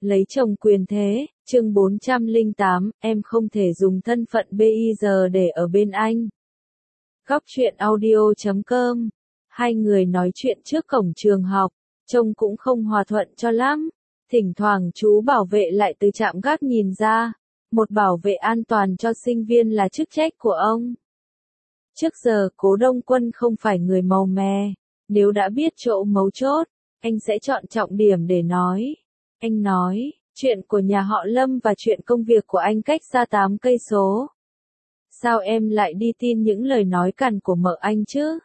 Lấy chồng quyền thế, chương 408, em không thể dùng thân phận BIG để ở bên anh. Góc truyện audio.com. Hai người nói chuyện trước cổng trường học, trông cũng không hòa thuận cho lắm. Thỉnh thoảng chú bảo vệ lại từ trạm gác nhìn ra. Một bảo vệ an toàn cho sinh viên là chức trách của ông. Trước giờ Cố Đông Quân không phải người màu mè. Nếu đã biết chỗ mấu chốt, anh sẽ chọn trọng điểm để nói. Anh nói, chuyện của nhà họ Lâm và chuyện công việc của anh cách xa 8 cây số. Sao em lại đi tin những lời nói cằn của mợ anh chứ?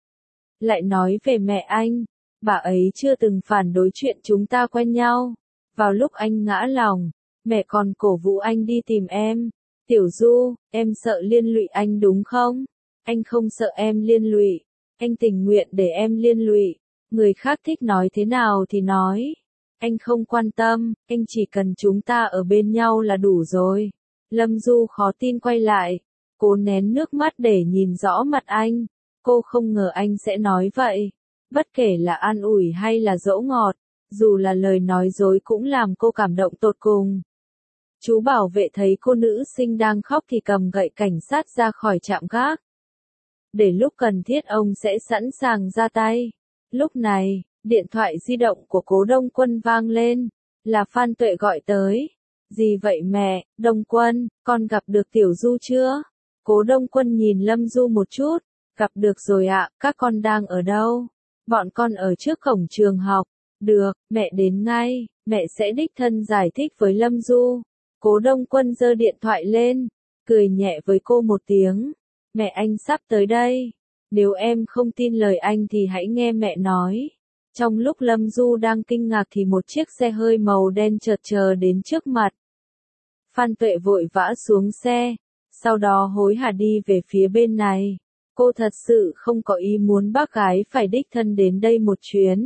Lại nói về mẹ anh, bà ấy chưa từng phản đối chuyện chúng ta quen nhau. Vào lúc anh ngã lòng, mẹ còn cổ vũ anh đi tìm em. Tiểu Du, em sợ liên lụy anh đúng không? Anh không sợ em liên lụy, anh tình nguyện để em liên lụy. Người khác thích nói thế nào thì nói. Anh không quan tâm, anh chỉ cần chúng ta ở bên nhau là đủ rồi. Lâm Du khó tin quay lại, cố nén nước mắt để nhìn rõ mặt anh. Cô không ngờ anh sẽ nói vậy. Bất kể là an ủi hay là dỗ ngọt, dù là lời nói dối cũng làm cô cảm động tột cùng. Chú bảo vệ thấy cô nữ sinh đang khóc thì cầm gậy cảnh sát ra khỏi trạm gác. Để lúc cần thiết ông sẽ sẵn sàng ra tay. Lúc này, điện thoại di động của Cố Đông Quân vang lên, là Phan Tuệ gọi tới. Gì vậy mẹ, Đông Quân, con gặp được Tiểu Du chưa? Cố Đông Quân nhìn Lâm Du một chút, gặp được rồi ạ, các con đang ở đâu? Bọn con ở trước cổng trường học. Được, mẹ đến ngay, mẹ sẽ đích thân giải thích với Lâm Du. Cố Đông Quân giơ điện thoại lên, cười nhẹ với cô một tiếng. Mẹ anh sắp tới đây. Nếu em không tin lời anh thì hãy nghe mẹ nói. Trong lúc Lâm Du đang kinh ngạc thì một chiếc xe hơi màu đen chợt chờ đến trước mặt. Phan Tuệ vội vã xuống xe, sau đó hối hả đi về phía bên này. Cô thật sự không có ý muốn bác gái phải đích thân đến đây một chuyến.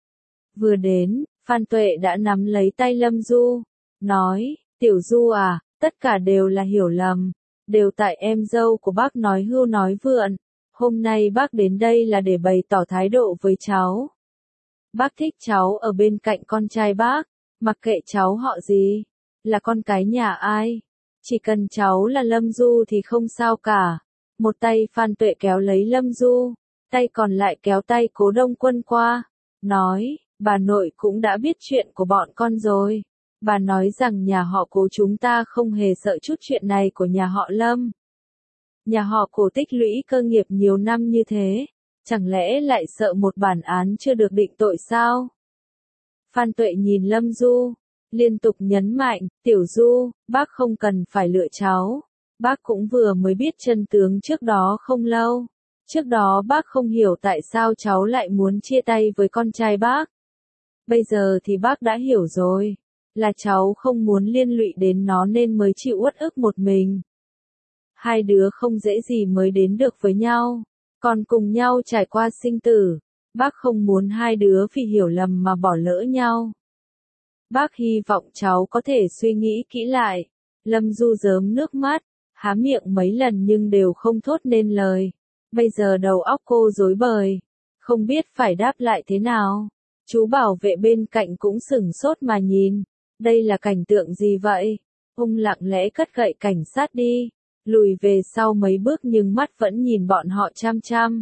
Vừa đến, Phan Tuệ đã nắm lấy tay Lâm Du, nói, Tiểu Du à, tất cả đều là hiểu lầm, đều tại em dâu của bác nói hưu nói vượn. Hôm nay bác đến đây là để bày tỏ thái độ với cháu. Bác thích cháu ở bên cạnh con trai bác, mặc kệ cháu họ gì, là con cái nhà ai. Chỉ cần cháu là Lâm Du thì không sao cả. Một tay Phan Tuệ kéo lấy Lâm Du, tay còn lại kéo tay Cố Đông Quân qua, nói, bà nội cũng đã biết chuyện của bọn con rồi. Bà nói rằng nhà họ Cố chúng ta không hề sợ chút chuyện này của nhà họ Lâm. Nhà họ Cố tích lũy cơ nghiệp nhiều năm như thế, chẳng lẽ lại sợ một bản án chưa được định tội sao? Phan Tuệ nhìn Lâm Du, liên tục nhấn mạnh, Tiểu Du, bác không cần phải lựa cháu. Bác cũng vừa mới biết chân tướng trước đó không lâu. Trước đó bác không hiểu tại sao cháu lại muốn chia tay với con trai bác. Bây giờ thì bác đã hiểu rồi. Là cháu không muốn liên lụy đến nó nên mới chịu uất ức một mình. Hai đứa không dễ gì mới đến được với nhau. Còn cùng nhau trải qua sinh tử. Bác không muốn hai đứa vì hiểu lầm mà bỏ lỡ nhau. Bác hy vọng cháu có thể suy nghĩ kỹ lại. Lâm Du rớm nước mắt, há miệng mấy lần nhưng đều không thốt nên lời. Bây giờ đầu óc cô rối bời, không biết phải đáp lại thế nào. Chú bảo vệ bên cạnh cũng sửng sốt mà nhìn. Đây là cảnh tượng gì vậy? Ông lặng lẽ cất gậy cảnh sát đi, lùi về sau mấy bước nhưng mắt vẫn nhìn bọn họ chăm chăm.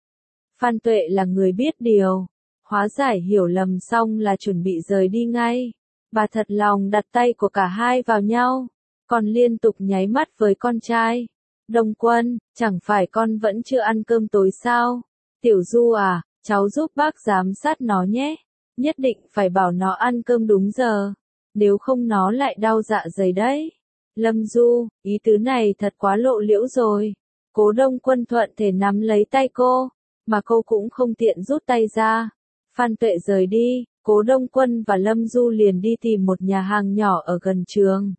Phan Tuệ là người biết điều, hóa giải hiểu lầm xong là chuẩn bị rời đi ngay. Bà thật lòng đặt tay của cả hai vào nhau, còn liên tục nháy mắt với con trai. Đông Quân, chẳng phải con vẫn chưa ăn cơm tối sao? Tiểu Du à, cháu giúp bác giám sát nó nhé. Nhất định phải bảo nó ăn cơm đúng giờ. Nếu không nó lại đau dạ dày đấy. Lâm Du, ý tứ này thật quá lộ liễu rồi. Cố Đông Quân thuận thể nắm lấy tay cô, mà cô cũng không tiện rút tay ra. Phan Tuệ rời đi, Cố Đông Quân và Lâm Du liền đi tìm một nhà hàng nhỏ ở gần trường.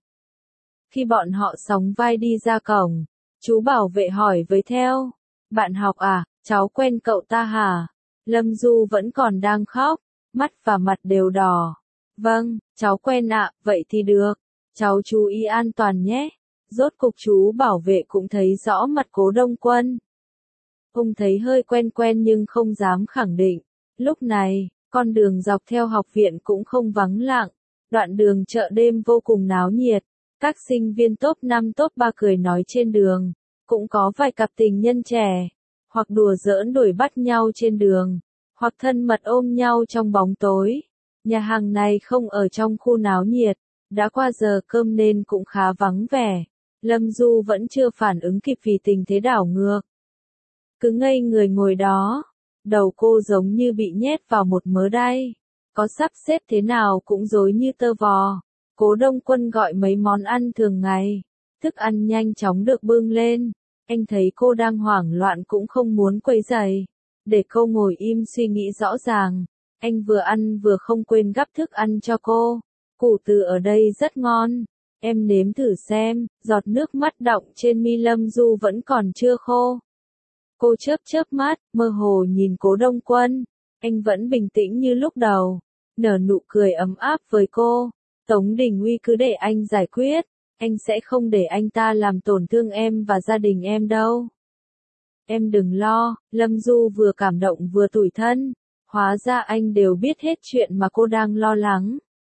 Khi bọn họ sóng vai đi ra cổng, chú bảo vệ hỏi với theo. Bạn học à, cháu quen cậu ta hả? Lâm Du vẫn còn đang khóc, mắt và mặt đều đỏ. Vâng, cháu quen ạ, vậy thì được. Cháu chú ý an toàn nhé. Rốt cục chú bảo vệ cũng thấy rõ mặt Cố Đông Quân. Ông thấy hơi quen quen nhưng không dám khẳng định. Lúc này, con đường dọc theo học viện cũng không vắng lặng. Đoạn đường chợ đêm vô cùng náo nhiệt, các sinh viên top 5 top 3 cười nói trên đường, cũng có vài cặp tình nhân trẻ, hoặc đùa giỡn đuổi bắt nhau trên đường, hoặc thân mật ôm nhau trong bóng tối. Nhà hàng này không ở trong khu náo nhiệt, đã qua giờ cơm nên cũng khá vắng vẻ. Lâm Du vẫn chưa phản ứng kịp vì tình thế đảo ngược. Cứ ngây người ngồi đó, đầu cô giống như bị nhét vào một mớ đay, có sắp xếp thế nào cũng rối như tơ vò. Cố Đông Quân gọi mấy món ăn thường ngày, thức ăn nhanh chóng được bưng lên. Anh thấy cô đang hoảng loạn cũng không muốn quấy rầy, để cô ngồi im suy nghĩ rõ ràng. Anh vừa ăn vừa không quên gắp thức ăn cho cô. Củ từ ở đây rất ngon, em nếm thử xem. Giọt nước mắt đọng trên mi Lâm Du vẫn còn chưa khô. Cô chớp chớp mắt, mơ hồ nhìn Cố Đông Quân. Anh vẫn bình tĩnh như lúc đầu, nở nụ cười ấm áp với cô. Tống Đình Uy cứ để anh giải quyết, anh sẽ không để anh ta làm tổn thương em và gia đình em đâu. Em đừng lo. Lâm Du vừa cảm động vừa tủi thân, hóa ra anh đều biết hết chuyện mà cô đang lo lắng.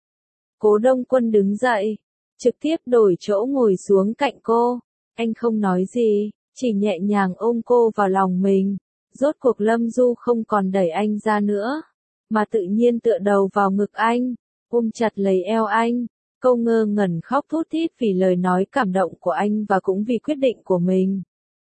Cố Đông Quân đứng dậy, trực tiếp đổi chỗ ngồi xuống cạnh cô. Anh không nói gì, chỉ nhẹ nhàng ôm cô vào lòng mình. Rốt cuộc Lâm Du không còn đẩy anh ra nữa, mà tự nhiên tựa đầu vào ngực anh, ôm chặt lấy eo anh. Cô ngơ ngẩn khóc thút thít vì lời nói cảm động của anh và cũng vì quyết định của mình.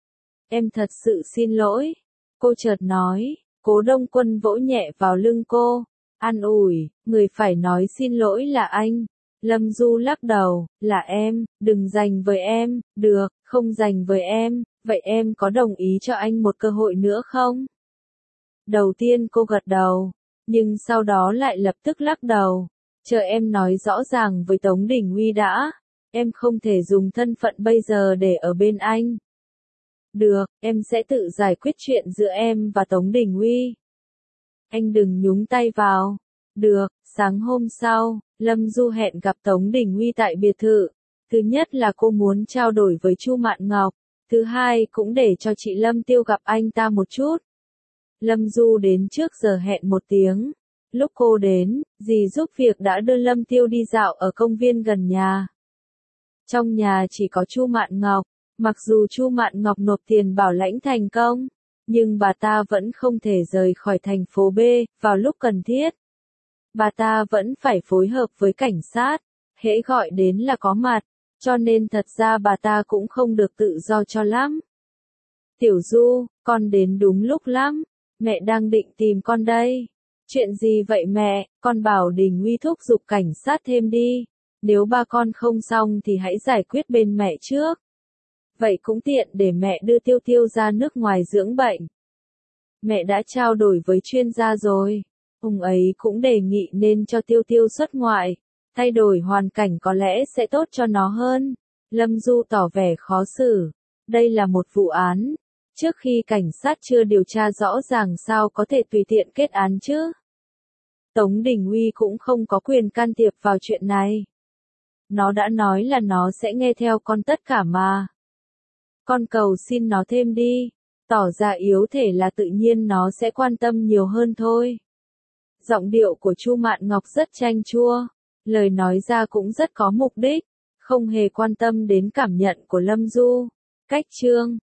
Em thật sự xin lỗi, cô chợt nói. Cố Đông Quân vỗ nhẹ vào lưng cô, an ủi, người phải nói xin lỗi là anh. Lâm Du lắc đầu, là em, đừng giành với em. Được, không giành với em, vậy em có đồng ý cho anh một cơ hội nữa không? Đầu tiên cô gật đầu, nhưng sau đó lại lập tức lắc đầu. Chờ em nói rõ ràng với Tống Đình Uy đã, em không thể dùng thân phận bây giờ để ở bên anh. Được, em sẽ tự giải quyết chuyện giữa em và Tống Đình Uy. Anh đừng nhúng tay vào. Được. Sáng hôm sau, Lâm Du hẹn gặp Tống Đình Uy tại biệt thự. Thứ nhất là cô muốn trao đổi với Chu Mạn Ngọc, thứ hai cũng để cho chị Lâm Tiêu gặp anh ta một chút. Lâm Du đến trước giờ hẹn 1 tiếng. Lúc cô đến, dì giúp việc đã đưa Lâm Tiêu đi dạo ở công viên gần nhà. Trong nhà chỉ có Chu Mạn Ngọc, mặc dù Chu Mạn Ngọc nộp tiền bảo lãnh thành công, nhưng bà ta vẫn không thể rời khỏi thành phố B vào lúc cần thiết. Bà ta vẫn phải phối hợp với cảnh sát, hễ gọi đến là có mặt, cho nên thật ra bà ta cũng không được tự do cho lắm. Tiểu Du, con đến đúng lúc lắm, mẹ đang định tìm con đây. Chuyện gì vậy mẹ? Con bảo Đình Uy thúc giục cảnh sát thêm đi. Nếu ba con không xong thì hãy giải quyết bên mẹ trước. Vậy cũng tiện để mẹ đưa Tiêu Tiêu ra nước ngoài dưỡng bệnh. Mẹ đã trao đổi với chuyên gia rồi. Ông ấy cũng đề nghị nên cho Tiêu Tiêu xuất ngoại. Thay đổi hoàn cảnh có lẽ sẽ tốt cho nó hơn. Lâm Du tỏ vẻ khó xử. Đây là một vụ án. Trước khi cảnh sát chưa điều tra rõ ràng sao có thể tùy tiện kết án chứ. Tống Đình Uy cũng không có quyền can thiệp vào chuyện này. Nó đã nói là nó sẽ nghe theo con tất cả mà. Con cầu xin nó thêm đi. Tỏ ra yếu thể là tự nhiên nó sẽ quan tâm nhiều hơn thôi. Giọng điệu của Chu Mạn Ngọc rất chanh chua. Lời nói ra cũng rất có mục đích. Không hề quan tâm đến cảm nhận của Lâm Du. Cách chương